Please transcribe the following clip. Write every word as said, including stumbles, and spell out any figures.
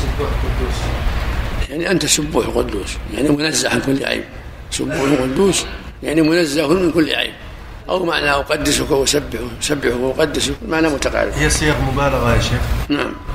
سبوح قدوس؟ يعني أنت سبوح قدوس يعني منزه عن كل عيب، سبوح قدوس يعني منزه من كل عيب، أو معنى أقدسك وسبحه سبحه وقدسه معنى متقارب. هي صيغ مبالغة يا شيخ؟ نعم.